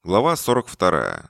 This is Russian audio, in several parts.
Глава 42.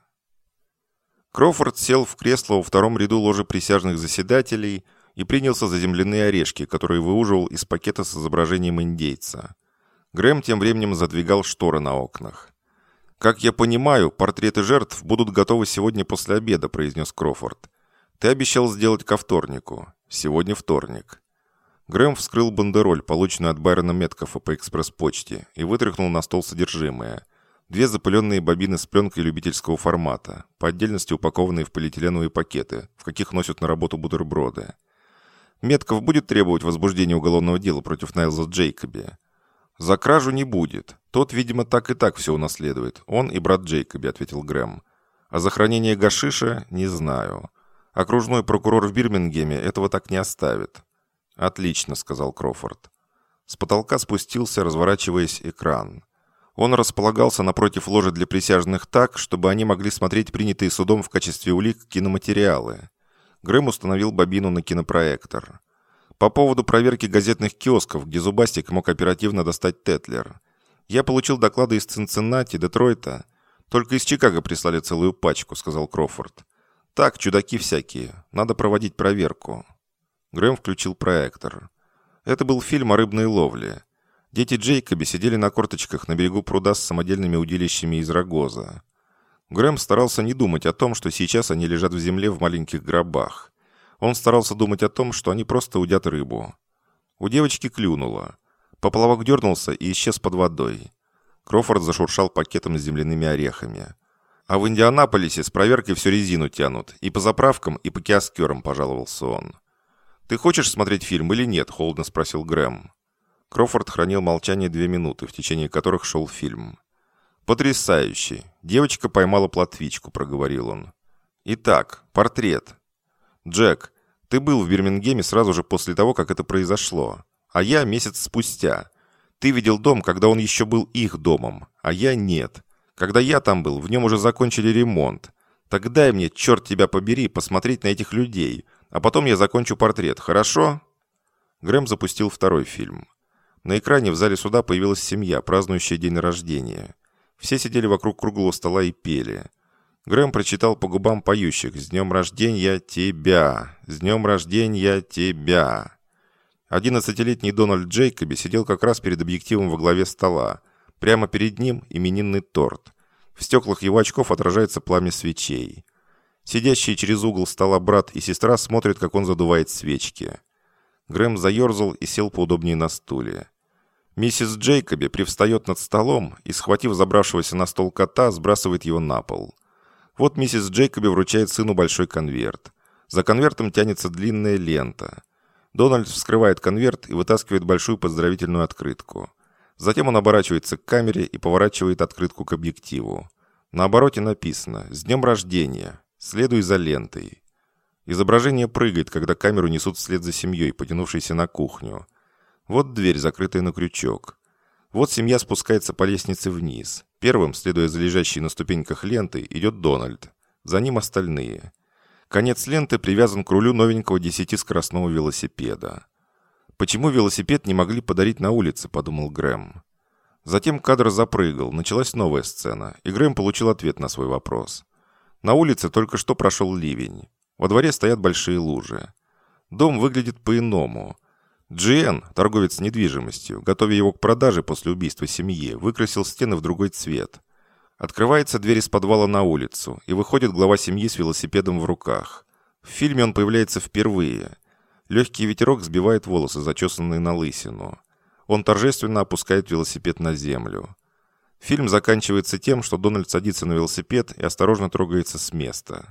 Кроуфорд сел в кресло во втором ряду ложи присяжных заседателей и принялся за земляные орешки, которые выуживал из пакета с изображением индейца. Грэм тем временем задвигал шторы на окнах. «Как я понимаю, портреты жертв будут готовы сегодня после обеда», — произнес Кроуфорд. «Ты обещал сделать ко вторнику. Сегодня вторник». Грэм вскрыл бандероль, полученную от Байрона Меткалфа по экспресс-почте, и вытряхнул на стол содержимое. 2 запыленные бобины с пленкой любительского формата, по отдельности упакованные в полиэтиленовые пакеты, в каких носят на работу бутерброды. Меткалф будет требовать возбуждения уголовного дела против Найлза Джейкоби. За кражу не будет. Тот, видимо, так и так все унаследует. Он и брат Джейкоби, ответил Грэм. А за хранение гашиша не знаю. Окружной прокурор в Бирмингеме этого так не оставит. Отлично, сказал Кроуфорд. С потолка спустился, разворачиваясь, экран. Он располагался напротив ложи для присяжных так, чтобы они могли смотреть принятые судом в качестве улик киноматериалы. Грэм установил бобину на кинопроектор. По поводу проверки газетных киосков, где Зубастик мог оперативно достать Тетлер. Я получил доклады из Цинциннати, Детройта. Только из Чикаго прислали целую пачку, сказал Кроуфорд. Так, чудаки всякие. Надо проводить проверку. Грэм включил проектор. Это был фильм о рыбной ловле. Дети Джейкоби сидели на корточках на берегу пруда с самодельными удилищами из рогоза. Грэм старался не думать о том, что сейчас они лежат в земле в маленьких гробах. Он старался думать о том, что они просто удят рыбу. У девочки клюнуло. Поплавок дернулся и исчез под водой. Кроуфорд зашуршал пакетом с земляными орехами. «А в Индианаполисе с проверкой всю резину тянут. И по заправкам, и по киоскерам», – пожаловался он. «Ты хочешь смотреть фильм или нет?» – холодно спросил Грэм. Кроуфорд хранил молчание 2 минуты, в течение которых шел фильм. «Потрясающий! Девочка поймала плотвичку», — проговорил он. «Итак, портрет. Джек, ты был в Бирмингеме сразу же после того, как это произошло, а я месяц спустя. Ты видел дом, когда он еще был их домом, а я нет. Когда я там был, в нем уже закончили ремонт. Так дай мне, черт тебя побери, посмотреть на этих людей, а потом я закончу портрет, хорошо?» Грэм запустил второй фильм. На экране в зале суда появилась семья, празднующая день рождения. Все сидели вокруг круглого стола и пели. Грэм прочитал по губам поющих «С днем рождения тебя! С днем рождения тебя!». 11-летний Дональд Джейкоби сидел как раз перед объективом во главе стола. Прямо перед ним именинный торт. В стеклах его очков отражается пламя свечей. Сидящие через угол стола брат и сестра смотрят, как он задувает свечки. Грэм заерзал и сел поудобнее на стуле. Миссис Джейкоби привстает над столом и, схватив забравшегося на стол кота, сбрасывает его на пол. Вот миссис Джейкоби вручает сыну большой конверт. За конвертом тянется длинная лента. Дональд вскрывает конверт и вытаскивает большую поздравительную открытку. Затем он оборачивается к камере и поворачивает открытку к объективу. На обороте написано «С днем рождения! Следуй за лентой». Изображение прыгает, когда камеру несут вслед за семьей, потянувшейся на кухню. Вот дверь, закрытая на крючок. Вот семья спускается по лестнице вниз. Первым, следуя за лежащей на ступеньках лентой, идет Дональд. За ним остальные. Конец ленты привязан к рулю новенького 10-скоростного велосипеда. «Почему велосипед не могли подарить на улице?» – подумал Грэм. Затем кадр запрыгал, началась новая сцена, и Грэм получил ответ на свой вопрос. На улице только что прошел ливень. Во дворе стоят большие лужи. Дом выглядит по-иному. Джиэн, торговец недвижимостью, готовя его к продаже после убийства семьи, выкрасил стены в другой цвет. Открывается дверь из подвала на улицу, и выходит глава семьи с велосипедом в руках. В фильме он появляется впервые. Легкий ветерок сбивает волосы, зачесанные на лысину. Он торжественно опускает велосипед на землю. Фильм заканчивается тем, что Дональд садится на велосипед и осторожно трогается с места.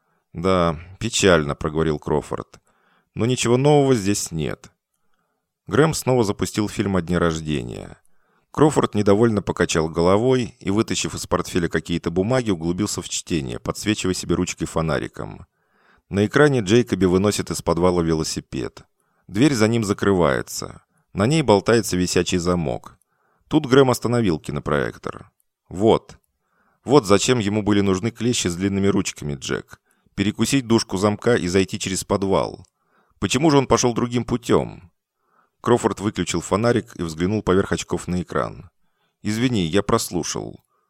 «Да, печально», — проговорил Кроуфорд. «Но ничего нового здесь нет». Грэм снова запустил фильм о дне рождения. Кроуфорд недовольно покачал головой и, вытащив из портфеля какие-то бумаги, углубился в чтение, подсвечивая себе ручкой фонариком. На экране Джейкоби выносит из подвала велосипед. Дверь за ним закрывается. На ней болтается висячий замок. Тут Грэм остановил кинопроектор. Вот зачем ему были нужны клещи с длинными ручками, Джек. Перекусить дужку замка и зайти через подвал. Почему же он пошел другим путем? Кроуфорд выключил фонарик и взглянул поверх очков на экран. «Извини, я прослушал».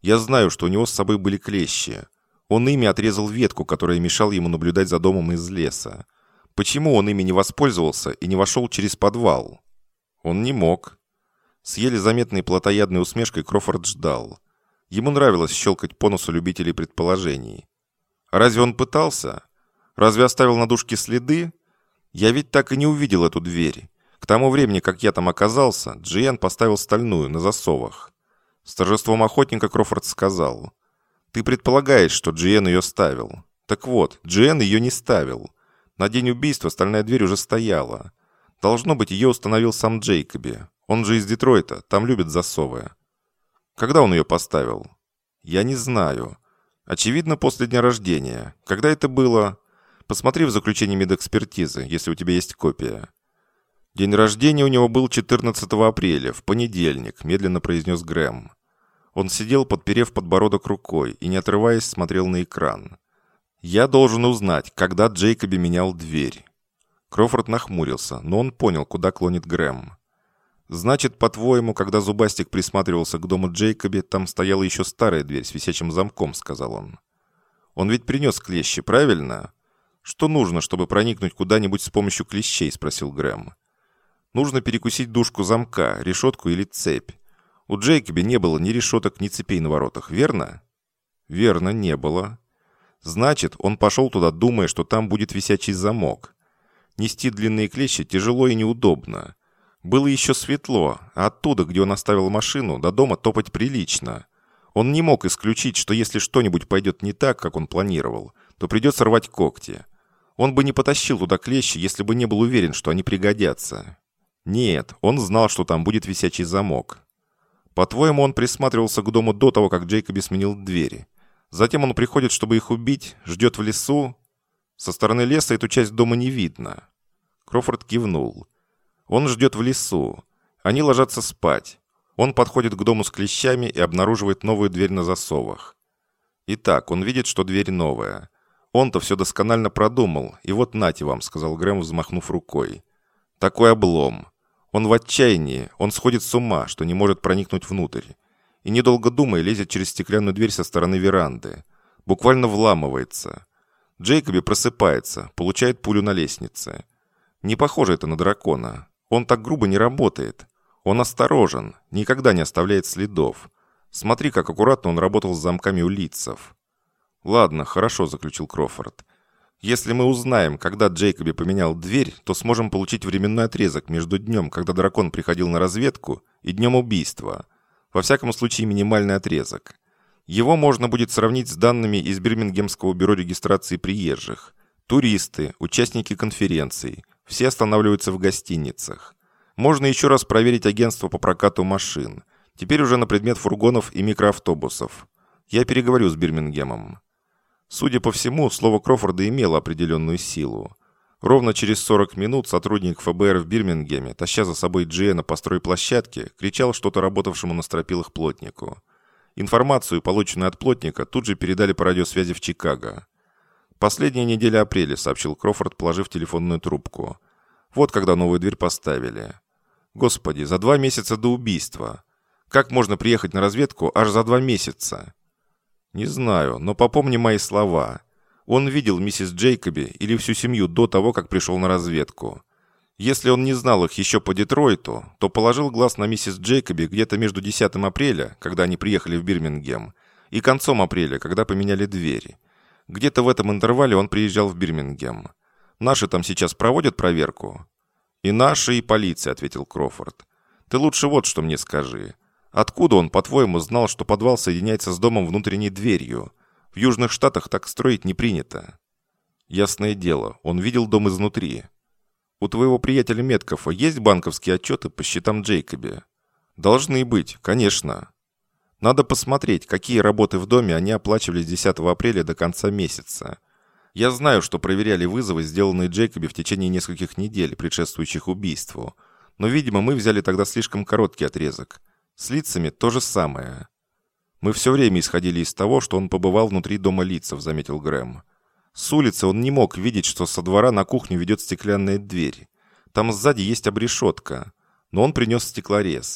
Я знаю, что у него с собой были клещи. Он ими отрезал ветку, которая мешала ему наблюдать за домом из леса. Почему он ими не воспользовался и не вошел через подвал? Он не мог. С еле заметной плотоядной усмешкой Крофорд ждал. Ему нравилось щелкать по носу любителей предположений. А разве он пытался? Разве оставил на дужке следы? Я ведь так и не увидел эту дверь. К тому времени, как я там оказался, Джиэн поставил стальную на засовах. С торжеством охотника Крофорд сказал: «Ты предполагаешь, что Джиэн ее ставил. Так вот, Джиэн ее не ставил. На день убийства стальная дверь уже стояла. Должно быть, ее установил сам Джейкоби. Он же из Детройта, там любят засовы». «Когда он ее поставил?» «Я не знаю. Очевидно, после дня рождения. Когда это было? Посмотри в заключении медэкспертизы, если у тебя есть копия». «День рождения у него был 14 апреля, в понедельник», — медленно произнес Грэм. Он сидел, подперев подбородок рукой, и, не отрываясь, смотрел на экран. «Я должен узнать, когда Джейкоби менял дверь». Крофорд нахмурился, но он понял, куда клонит Грэм. «Значит, по-твоему, когда Зубастик присматривался к дому Джейкоби, там стояла еще старая дверь с висячим замком», — сказал он. «Он ведь принес клещи, правильно? Что нужно, чтобы проникнуть куда-нибудь с помощью клещей?» — спросил Грэм. «Нужно перекусить дужку замка, решетку или цепь. У Джейкоби не было ни решеток, ни цепей на воротах, верно?» «Верно, не было». «Значит, он пошел туда, думая, что там будет висячий замок. Нести длинные клещи тяжело и неудобно. Было еще светло, а оттуда, где он оставил машину, до дома топать прилично. Он не мог исключить, что если что-нибудь пойдет не так, как он планировал, то придется рвать когти. Он бы не потащил туда клещи, если бы не был уверен, что они пригодятся. Нет, он знал, что там будет висячий замок. По-твоему, он присматривался к дому до того, как Джейкоби сменил двери. Затем он приходит, чтобы их убить, ждет в лесу. Со стороны леса эту часть дома не видно». Крофорд кивнул. «Он ждет в лесу. Они ложатся спать. Он подходит к дому с клещами и обнаруживает новую дверь на засовах. Итак, он видит, что дверь новая. Он-то все досконально продумал, и вот нате вам», — сказал Грэм, взмахнув рукой. «Такой облом. Он в отчаянии, он сходит с ума, что не может проникнуть внутрь. И, недолго думая, лезет через стеклянную дверь со стороны веранды. Буквально вламывается. Джейкоби просыпается, получает пулю на лестнице. Не похоже это на дракона. Он так грубо не работает. Он осторожен, никогда не оставляет следов. Смотри, как аккуратно он работал с замками у лицев». «Ладно, хорошо», — заключил Крофорд. «Если мы узнаем, когда Джейкоби поменял дверь, то сможем получить временной отрезок между днем, когда дракон приходил на разведку, и днем убийства. Во всяком случае, минимальный отрезок. Его можно будет сравнить с данными из Бирмингемского бюро регистрации приезжих. Туристы, участники конференций, все останавливаются в гостиницах. Можно еще раз проверить агентство по прокату машин. Теперь уже на предмет фургонов и микроавтобусов. Я переговорю с Бирмингемом». Судя по всему, слово Крофорда имело определенную силу. Ровно через 40 минут сотрудник ФБР в Бирмингеме, таща за собой Джиэна по стройплощадке, кричал что-то работавшему на стропилах плотнику. Информацию, полученную от плотника, тут же передали по радиосвязи в Чикаго. «Последняя неделя апреля», — сообщил Крофорд, положив телефонную трубку. «Вот когда новую дверь поставили. Господи, за 2 месяца до убийства. Как можно приехать на разведку аж за 2 месяца?» «Не знаю, но попомни мои слова. Он видел миссис Джейкоби или всю семью до того, как пришел на разведку. Если он не знал их еще по Детройту, то положил глаз на миссис Джейкоби где-то между 10 апреля, когда они приехали в Бирмингем, и концом апреля, когда поменяли двери. Где-то в этом интервале он приезжал в Бирмингем. Наши там сейчас проводят проверку?» «И наши, и полиция», — ответил Крофорд. «Ты лучше вот что мне скажи. Откуда он, по-твоему, знал, что подвал соединяется с домом внутренней дверью? В Южных Штатах так строить не принято». «Ясное дело, он видел дом изнутри». «У твоего приятеля Меткофа есть банковские отчеты по счетам Джейкоби?» «Должны быть, конечно. Надо посмотреть, какие работы в доме они оплачивали с 10 апреля до конца месяца. Я знаю, что проверяли вызовы, сделанные Джейкоби в течение нескольких недель, предшествующих убийству. Но, видимо, мы взяли тогда слишком короткий отрезок. С лицами то же самое». «Мы все время исходили из того, что он побывал внутри дома лицев», — заметил Грэм. «С улицы он не мог видеть, что со двора на кухню ведет стеклянная дверь. Там сзади есть обрешетка. Но он принес стеклорез.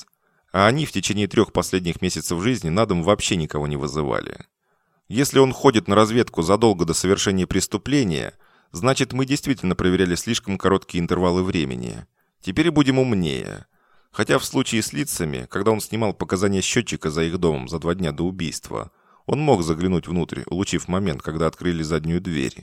А они в течение 3 последних месяцев жизни на дом вообще никого не вызывали. Если он ходит на разведку задолго до совершения преступления, значит, мы действительно проверяли слишком короткие интервалы времени. Теперь будем умнее. Хотя в случае с лицами, когда он снимал показания счетчика за их домом за 2 дня до убийства, он мог заглянуть внутрь, улучив момент, когда открыли заднюю дверь.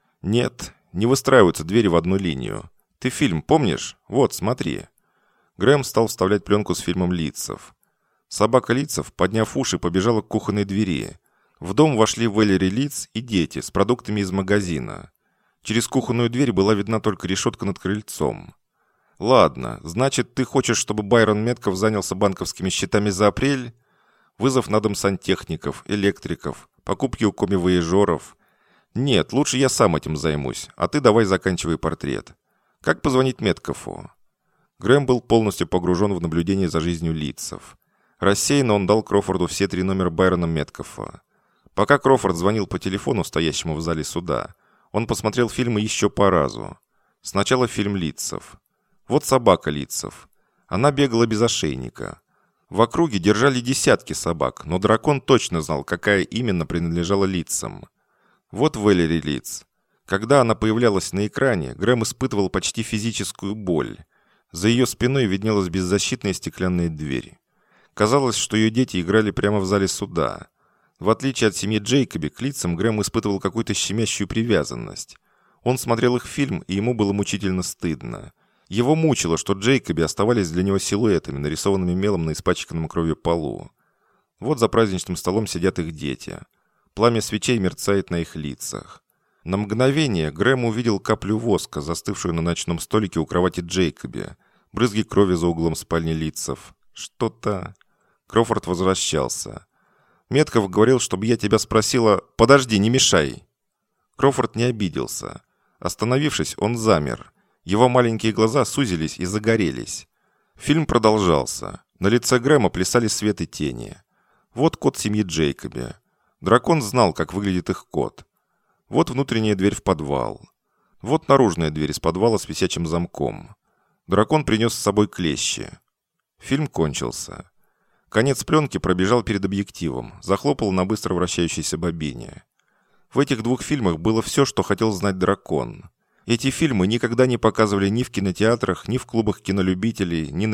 Нет, не выстраиваются двери в одну линию. Ты фильм помнишь? Вот, смотри. Грэм стал вставлять пленку с фильмом Литцев. Собака Литцев, подняв уши, побежала к кухонной двери. В дом вошли Валери Литц и дети с продуктами из магазина. Через кухонную дверь была видна только решетка над крыльцом. «Ладно, значит, ты хочешь, чтобы Байрон Метков занялся банковскими счетами за апрель? Вызов на дом сантехников, электриков, покупки у коми-вояжеров. Нет, лучше я сам этим займусь, а ты давай заканчивай портрет. Как позвонить Меткову?» Грэм был полностью погружен в наблюдение за жизнью Литцев. Рассеянно он дал Кроуфорду все 3 номера Байрона Меткофа. Пока Кроуфорд звонил по телефону, стоящему в зале суда, он посмотрел фильмы еще по разу. Сначала фильм Литцев. Вот собака Литцев. Она бегала без ошейника. В округе держали десятки собак, но дракон точно знал, какая именно принадлежала Литцам. Вот Валери Литц. Когда она появлялась на экране, Грэм испытывал почти физическую боль. За ее спиной виднелась беззащитная стеклянная дверь. Казалось, что ее дети играли прямо в зале суда. В отличие от семьи Джейкоби, к Литцам Грэм испытывал какую-то щемящую привязанность. Он смотрел их фильм, и ему было мучительно стыдно. Его мучило, что Джейкоби оставались для него силуэтами, нарисованными мелом на испачканном кровью полу. Вот за праздничным столом сидят их дети. Пламя свечей мерцает на их лицах. На мгновение Грэм увидел каплю воска, застывшую на ночном столике у кровати Джейкоби, брызги крови за углом спальни Литцев. Что-то... Кроуфорд возвращался. Метков говорил, чтобы я тебя спросила... Подожди, не мешай. Кроуфорд не обиделся. Остановившись, он замер. Его маленькие глаза сузились и загорелись. Фильм продолжался. На лице Грэма плясали свет и тени. Вот кот семьи Джейкоби. Дракон знал, как выглядит их кот. Вот внутренняя дверь в подвал. Вот наружная дверь из подвала с висячим замком. Дракон принес с собой клещи. Фильм кончился. Конец пленки пробежал перед объективом, захлопал на быстро вращающейся бобине. В этих 2 фильмах было все, что хотел знать дракон. Эти фильмы никогда не показывали ни в кинотеатрах, ни в клубах кинолюбителей, ни на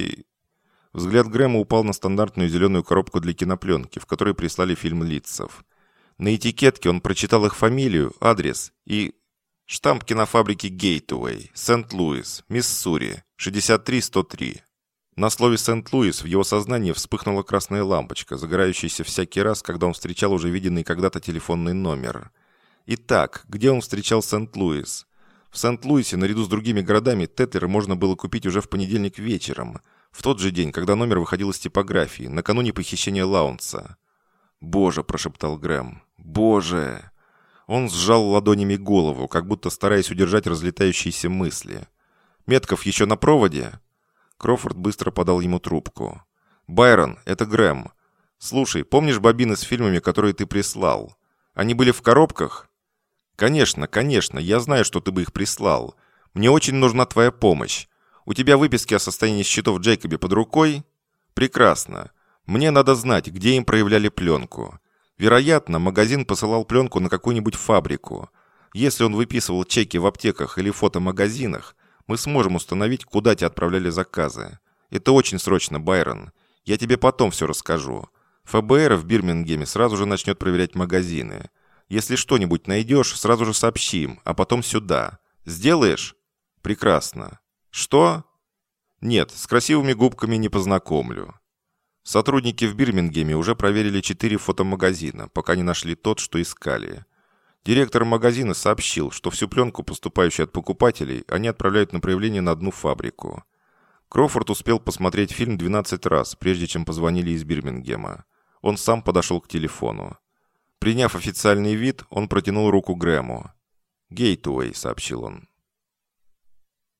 Взгляд Грэма упал на стандартную зеленую коробку для кинопленки, в которой прислали фильм Литцев. На этикетке он прочитал их фамилию, адрес и... Штамп кинофабрики Гейтуэй, Сент-Луис, Миссури, 63103. На слове «Сент-Луис» в его сознании вспыхнула красная лампочка, загорающаяся всякий раз, когда он встречал уже виденный когда-то телефонный номер. Итак, где он встречал Сент-Луис? В Сент-Луисе, наряду с другими городами, Тетлер можно было купить уже в понедельник вечером, в тот же день, когда номер выходил из типографии, накануне похищения Лаунса. «Боже!» – прошептал Грэм. «Боже!» Он сжал ладонями голову, как будто стараясь удержать разлетающиеся мысли. «Метков еще на проводе?» Кроуфорд быстро подал ему трубку. «Байрон, это Грэм. Слушай, помнишь бобины с фильмами, которые ты прислал? Они были в коробках?» «Конечно, конечно, я знаю, что ты бы их прислал. Мне очень нужна твоя помощь. У тебя выписки о состоянии счетов Джейкоби под рукой?» «Прекрасно. Мне надо знать, где им проявляли пленку. Вероятно, магазин посылал пленку на какую-нибудь фабрику. Если он выписывал чеки в аптеках или фотомагазинах, мы сможем установить, куда те отправляли заказы. Это очень срочно, Байрон. Я тебе потом все расскажу. ФБР в Бирмингеме сразу же начнет проверять магазины. Если что-нибудь найдешь, сразу же сообщим, а потом сюда. Сделаешь? Прекрасно. Что? Нет, с красивыми губками не познакомлю. Сотрудники в Бирмингеме уже проверили 4 фотомагазина, пока не нашли тот, что искали. Директор магазина сообщил, что всю пленку, поступающую от покупателей, они отправляют на проявление на одну фабрику. Кроуфорд успел посмотреть фильм 12 раз, прежде чем позвонили из Бирмингема. Он сам подошел к телефону. Приняв официальный вид, он протянул руку Грэму. «Гейтуэй», — сообщил он.